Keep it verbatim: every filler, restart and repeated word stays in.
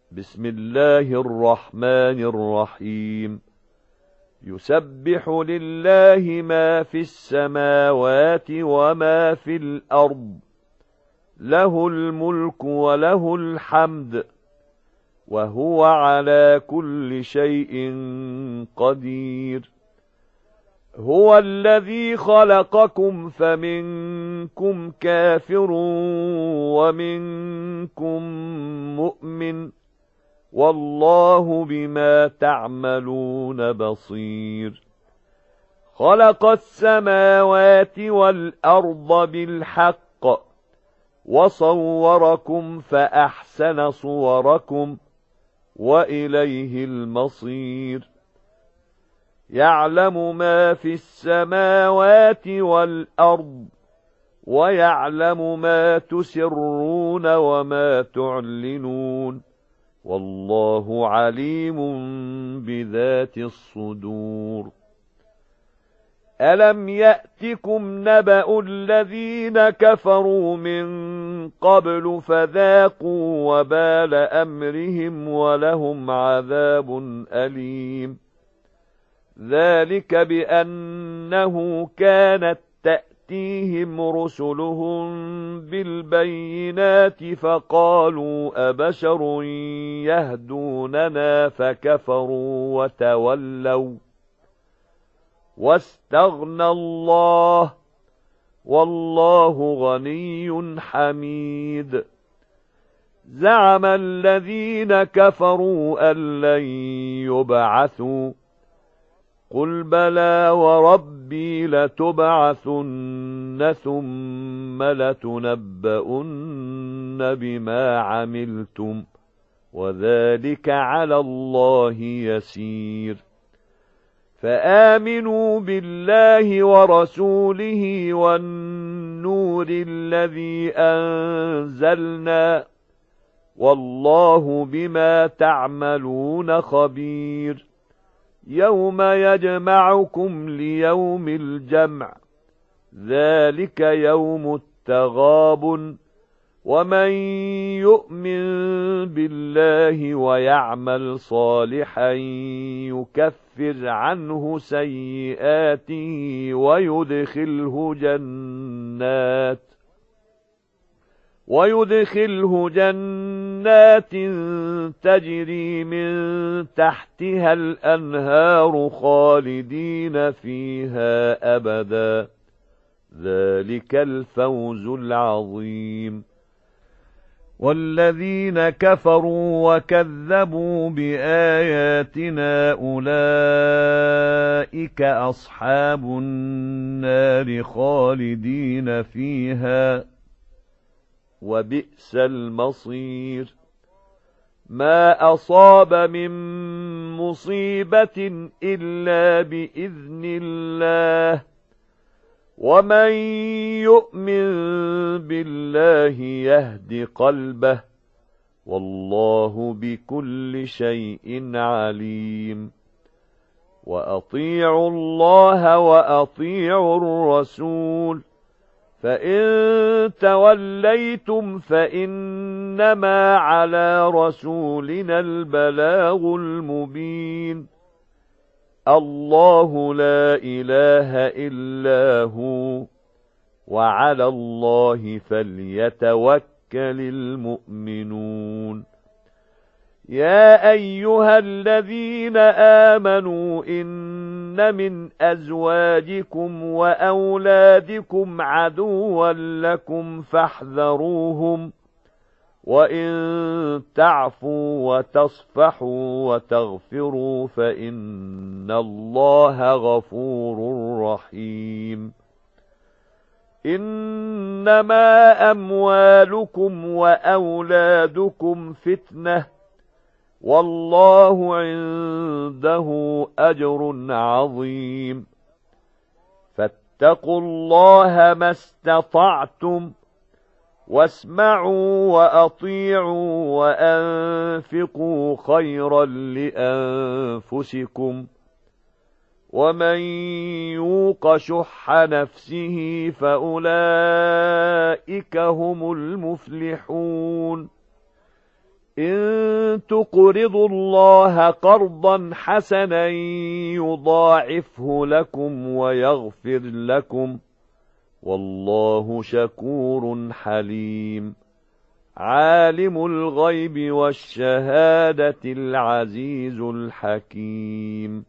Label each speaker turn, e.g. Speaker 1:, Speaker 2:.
Speaker 1: بسم الله الرحمن الرحيم يسبح لله ما في السماوات وما في الأرض له الملك وله الحمد وهو على كل شيء قدير هو الذي خلقكم فمنكم كافر ومنكم مؤمن والله بما تعملون بصير خلق السماوات والأرض بالحق وصوركم فأحسن صوركم وإليه المصير يعلم ما في السماوات والأرض ويعلم ما تسرون وما تعلنون والله عليم بذات الصدور ألم يأتكم نبأ الذين كفروا من قبل فذاقوا وبال أمرهم ولهم عذاب أليم ذلك بأنه كانت تأتيهم رسلهم بالبينات فقالوا أبشر يهدوننا فكفروا وتولوا واستغنى الله والله غني حميد زعم الذين كفروا أن لن يبعثوا قل بلى وربي لتبعثن ثم لتنبؤن بما عملتم وذلك على الله يسير فآمنوا بالله ورسوله والنور الذي أنزلنا والله بما تعملون خبير يوم يجمعكم ليوم الجمع ذلك يوم التغابن ومن يؤمن بالله ويعمل صالحا يكفر عنه سيئاته ويدخله جنات ويدخله جنات تجري من تحتها الأنهار خالدين فيها أبدا ذلك الفوز العظيم والذين كفروا وكذبوا بآياتنا أولئك أصحاب النار خالدين فيها وبئس المصير ما أصاب من مصيبة إلا بإذن الله ومن يؤمن بالله يهد قلبه والله بكل شيء عليم وأطيعوا الله وأطيعوا الرسول فإن توليتم فإنما على رسولنا البلاغ المبين الله لا إله إلا هو وعلى الله فليتوكل المؤمنون يا أيها الذين آمنوا إن من أزواجكم وأولادكم عدوا لكم فاحذروهم وإن تعفوا وتصفحوا وتغفروا فإن الله غفور رحيم إنما أموالكم وأولادكم فتنة والله عنده أجر عظيم فاتقوا الله ما استطعتم واسمعوا وأطيعوا وأنفقوا خيرا لأنفسكم ومن يوق شح نفسه فأولئك هم المفلحون إن تقرضوا الله قرضا حسنا يضاعفه لكم ويغفر لكم والله شكور حليم عالم الغيب والشهادة العزيز الحكيم